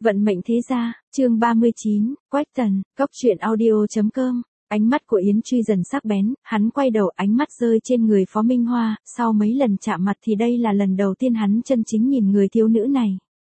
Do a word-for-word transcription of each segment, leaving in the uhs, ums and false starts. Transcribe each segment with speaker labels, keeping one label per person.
Speaker 1: Vận mệnh thế gia, chương ba mươi chín, Quách Tần, Cốc truyện audio.com. Ánh mắt của Yến Truy dần sắc bén, hắn quay đầu, ánh mắt rơi trên người Phó Minh Hoa, sau mấy lần chạm mặt thì đây là lần đầu tiên hắn chân chính nhìn người thiếu nữ này.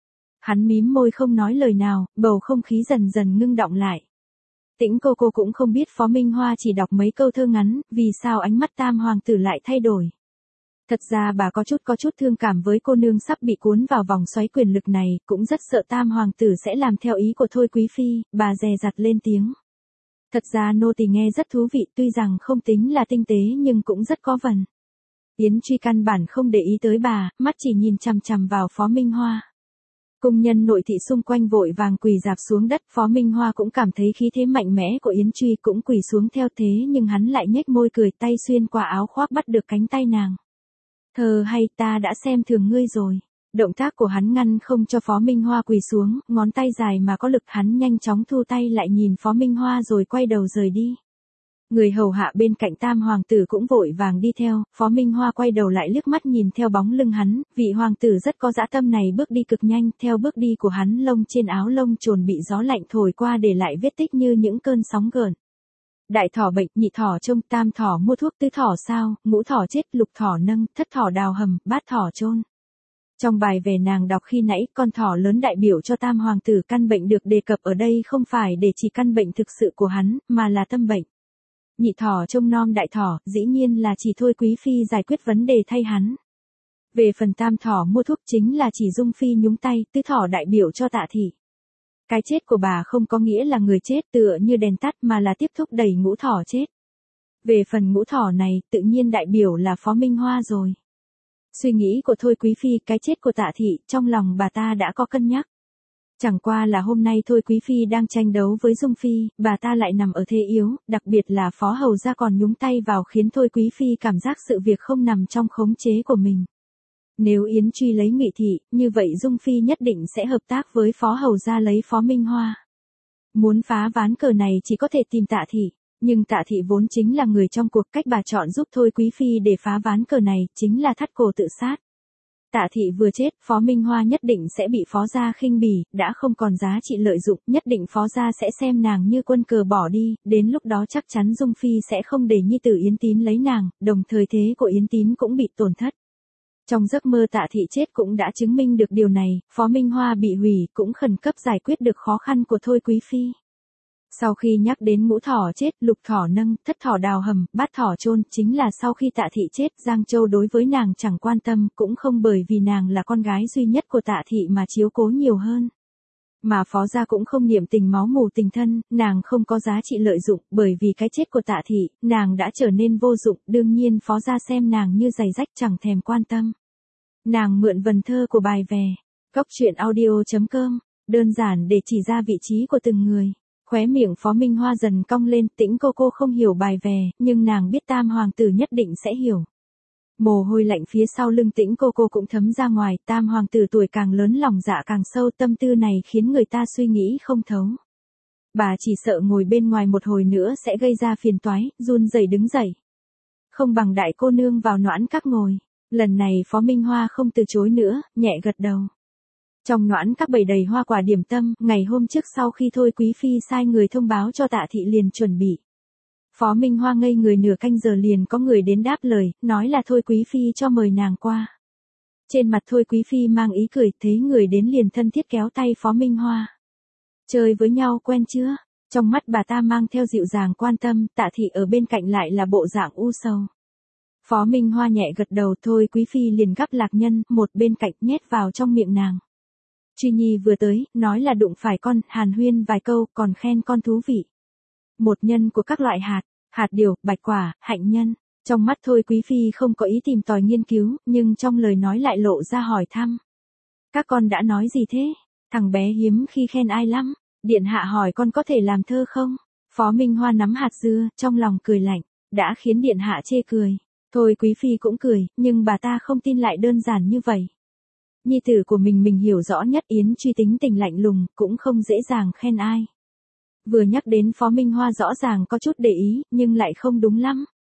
Speaker 1: Hắn mím môi không nói lời nào, bầu không khí dần dần ngưng đọng lại. Tĩnh cô cô cũng không biết Phó Minh Hoa chỉ đọc mấy câu thơ ngắn, vì sao ánh mắt tam hoàng tử lại thay đổi. Thật ra bà có chút có chút thương cảm với cô nương sắp bị cuốn vào vòng xoáy quyền lực này, cũng rất sợ tam hoàng tử sẽ làm theo ý của Thôi Quý Phi, bà dè dặt lên tiếng. Thật ra nô tỳ nghe rất thú vị, tuy rằng không tính là tinh tế nhưng cũng rất có vần. Yến Truy căn bản không để ý tới bà, mắt chỉ nhìn chằm chằm vào Phó Minh Hoa. Cung nhân nội thị xung quanh vội vàng quỳ rạp xuống đất, Phó Minh Hoa cũng cảm thấy khí thế mạnh mẽ của Yến Truy, cũng quỳ xuống theo thế, nhưng hắn lại nhếch môi cười, tay xuyên qua áo khoác bắt được cánh tay nàng. Thơ hay, ta đã xem thường ngươi rồi. Động tác của hắn ngăn không cho Phó Minh Hoa quỳ xuống, ngón tay dài mà có lực, hắn nhanh chóng thu tay lại nhìn Phó Minh Hoa rồi quay đầu rời đi. Người hầu hạ bên cạnh tam hoàng tử cũng vội vàng đi theo, Phó Minh Hoa quay đầu lại liếc mắt nhìn theo bóng lưng hắn, vị hoàng tử rất có dã tâm này bước đi cực nhanh, theo bước đi của hắn lông trên áo lông trồn bị gió lạnh thổi qua để lại vết tích như những cơn sóng gợn. Đại thỏ bệnh, nhị thỏ trông, tam thỏ mua thuốc, tứ thỏ sao, ngũ thỏ chết, lục thỏ nâng, thất thỏ đào hầm, bát thỏ chôn. Trong bài về nàng đọc khi nãy, con thỏ lớn đại biểu cho tam hoàng tử, căn bệnh được đề cập ở đây không phải để chỉ căn bệnh thực sự của hắn, mà là tâm bệnh. Nhị thỏ trông nom đại thỏ, dĩ nhiên là chỉ Thôi Quý Phi giải quyết vấn đề thay hắn. Về phần tam thỏ mua thuốc chính là chỉ Dung Phi nhúng tay, tứ thỏ đại biểu cho Tạ Thị. Cái chết của bà không có nghĩa là người chết tựa như đèn tắt mà là tiếp thúc đẩy ngũ thỏ chết. Về phần ngũ thỏ này, tự nhiên đại biểu là Phó Minh Hoa rồi. Suy nghĩ của Thôi Quý Phi, cái chết của Tạ Thị, trong lòng bà ta đã có cân nhắc. Chẳng qua là hôm nay Thôi Quý Phi đang tranh đấu với Dung Phi, bà ta lại nằm ở thế yếu, đặc biệt là Phó Hầu gia còn nhúng tay vào khiến Thôi Quý Phi cảm giác sự việc không nằm trong khống chế của mình. Nếu Yến Truy lấy Ngụy Thị, như vậy Dung Phi nhất định sẽ hợp tác với Phó Hầu gia lấy Phó Minh Hoa. Muốn phá ván cờ này chỉ có thể tìm Tạ Thị, nhưng Tạ Thị vốn chính là người trong cuộc, cách bà chọn giúp Thôi Quý Phi để phá ván cờ này, chính là thắt cổ tự sát. Tạ Thị vừa chết, Phó Minh Hoa nhất định sẽ bị Phó gia khinh bỉ, đã không còn giá trị lợi dụng, nhất định Phó gia sẽ xem nàng như quân cờ bỏ đi, đến lúc đó chắc chắn Dung Phi sẽ không để nhi tử Yến Tín lấy nàng, đồng thời thế của Yến Tín cũng bị tổn thất. Trong giấc mơ Tạ Thị chết cũng đã chứng minh được điều này, Phó Minh Hoa bị hủy cũng khẩn cấp giải quyết được khó khăn của Thôi Quý Phi. Sau khi nhắc đến ngũ thỏ chết, lục thỏ nâng, thất thỏ đào hầm, bát thỏ chôn, chính là sau khi Tạ Thị chết, Giang Châu đối với nàng chẳng quan tâm, cũng không bởi vì nàng là con gái duy nhất của Tạ Thị mà chiếu cố nhiều hơn. Mà Phó gia cũng không niệm tình máu mủ tình thân, nàng không có giá trị lợi dụng, bởi vì cái chết của Tạ Thị, nàng đã trở nên vô dụng, đương nhiên Phó gia xem nàng như giày rách chẳng thèm quan tâm. Nàng mượn vần thơ của bài về, Cốc truyện audio.com, đơn giản để chỉ ra vị trí của từng người. Khóe miệng Phó Minh Hoa dần cong lên, Tĩnh cô cô không hiểu bài về, nhưng nàng biết tam hoàng tử nhất định sẽ hiểu. Mồ hôi lạnh phía sau lưng Tĩnh cô cô cũng thấm ra ngoài, tam hoàng tử tuổi càng lớn lòng dạ càng sâu, tâm tư này khiến người ta suy nghĩ không thấu. Bà chỉ sợ ngồi bên ngoài một hồi nữa sẽ gây ra phiền toái, run rẩy đứng dậy. Không bằng đại cô nương vào noãn các ngồi. Lần này Phó Minh Hoa không từ chối nữa, nhẹ gật đầu. Trong noãn các bày đầy hoa quả điểm tâm, ngày hôm trước sau khi Thôi Quý Phi sai người thông báo cho Tạ Thị liền chuẩn bị. Phó Minh Hoa ngây người nửa canh giờ liền có người đến đáp lời, nói là Thôi Quý Phi cho mời nàng qua. Trên mặt Thôi Quý Phi mang ý cười, thấy người đến liền thân thiết kéo tay Phó Minh Hoa. Chơi với nhau quen chưa? Trong mắt bà ta mang theo dịu dàng quan tâm, Tạ Thị ở bên cạnh lại là bộ dạng u sầu. Phó Minh Hoa nhẹ gật đầu, Thôi Quý Phi liền gắp lạc nhân, một bên cạnh nhét vào trong miệng nàng. Truy Nhi vừa tới, nói là đụng phải con, hàn huyên vài câu, còn khen con thú vị. Một nhân của các loại hạt, hạt điều, bạch quả, hạnh nhân. Trong mắt Thôi Quý Phi không có ý tìm tòi nghiên cứu, nhưng trong lời nói lại lộ ra hỏi thăm. Các con đã nói gì thế? Thằng bé hiếm khi khen ai lắm. Điện hạ hỏi con có thể làm thơ không? Phó Minh Hoa nắm hạt dưa, trong lòng cười lạnh, đã khiến điện hạ chê cười. Thôi Quý Phi cũng cười, nhưng bà ta không tin lại đơn giản như vậy. Nhi tử của mình mình hiểu rõ nhất, Yến Truy tính tình lạnh lùng, cũng không dễ dàng khen ai. Vừa nhắc đến Phó Minh Hoa rõ ràng có chút để ý, nhưng lại không đúng lắm.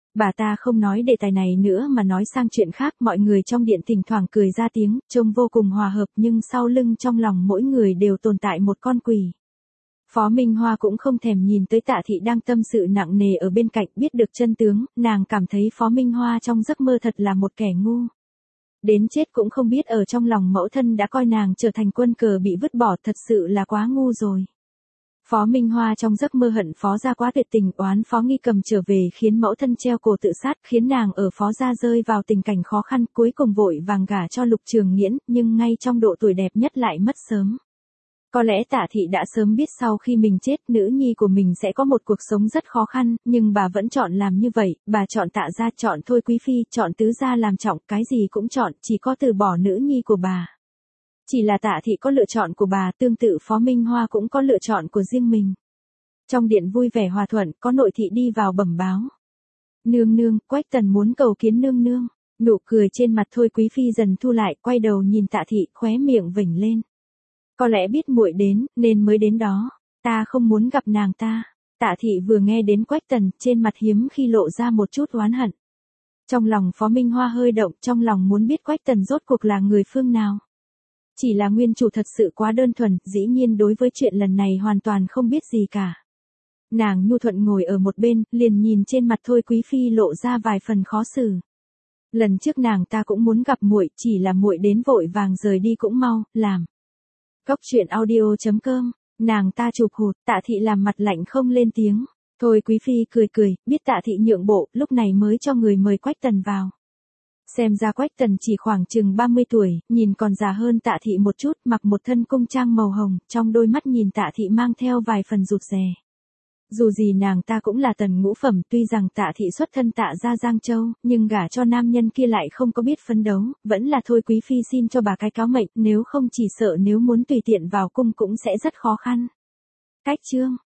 Speaker 1: Bà ta không nói đề tài này nữa mà nói sang chuyện khác, mọi người trong điện thỉnh thoảng cười ra tiếng, trông vô cùng hòa hợp nhưng sau lưng trong lòng mỗi người đều tồn tại một con quỷ. Phó Minh Hoa cũng không thèm nhìn tới Tạ Thị đang tâm sự nặng nề ở bên cạnh, biết được chân tướng, nàng cảm thấy Phó Minh Hoa trong giấc mơ thật là một kẻ ngu. Đến chết cũng không biết ở trong lòng mẫu thân đã coi nàng trở thành quân cờ bị vứt bỏ, thật sự là quá ngu rồi. Phó Minh Hoa trong giấc mơ hận Phó gia quá tuyệt tình, oán Phó Nghi Cầm trở về khiến mẫu thân treo cổ tự sát, khiến nàng ở Phó gia rơi vào tình cảnh khó khăn, cuối cùng vội vàng gả cho Lục Trường Nghiễn, nhưng ngay trong độ tuổi đẹp nhất lại mất sớm. Có lẽ Tạ Thị đã sớm biết sau khi mình chết, nữ nhi của mình sẽ có một cuộc sống rất khó khăn, nhưng bà vẫn chọn làm như vậy, bà chọn Tạ gia, chọn Thôi Quý Phi, chọn Tứ gia làm trọng, cái gì cũng chọn, chỉ có từ bỏ nữ nhi của bà. Chỉ là Tạ Thị có lựa chọn của bà, tương tự Phó Minh Hoa cũng có lựa chọn của riêng mình. Trong điện vui vẻ hòa thuận, có nội thị đi vào bẩm báo. Nương nương, Quách Tần muốn cầu kiến nương nương. Nụ cười trên mặt Thôi Quý Phi dần thu lại, quay đầu nhìn Tạ Thị, khóe miệng vểnh lên. Có lẽ biết muội đến, nên mới đến đó. Ta không muốn gặp nàng ta. Tạ Thị vừa nghe đến Quách Tần, trên mặt hiếm khi lộ ra một chút oán hận. Trong lòng Phó Minh Hoa hơi động, trong lòng muốn biết Quách Tần rốt cuộc là người phương nào. Chỉ là nguyên chủ thật sự quá đơn thuần, dĩ nhiên đối với chuyện lần này hoàn toàn không biết gì cả. Nàng nhu thuận ngồi ở một bên, liền nhìn trên mặt Thôi Quý Phi lộ ra vài phần khó xử. Lần trước nàng ta cũng muốn gặp muội, chỉ là muội đến vội vàng rời đi cũng mau, làm. Cốc truyện audio chấm com, nàng ta chụp hụt, Tạ Thị làm mặt lạnh không lên tiếng. Thôi Quý Phi cười cười, biết Tạ Thị nhượng bộ, lúc này mới cho người mời Quách Tần vào. Xem ra Quách Tần chỉ khoảng chừng ba mươi tuổi, nhìn còn già hơn Tạ Thị một chút, mặc một thân cung trang màu hồng, trong đôi mắt nhìn Tạ Thị mang theo vài phần rụt rè. Dù gì nàng ta cũng là tần ngũ phẩm, tuy rằng Tạ Thị xuất thân Tạ gia Giang Châu, nhưng gả cho nam nhân kia lại không có biết phấn đấu, vẫn là thôi Quý Phi xin cho bà cái cáo mệnh, nếu không chỉ sợ nếu muốn tùy tiện vào cung cũng sẽ rất khó khăn. Cách chương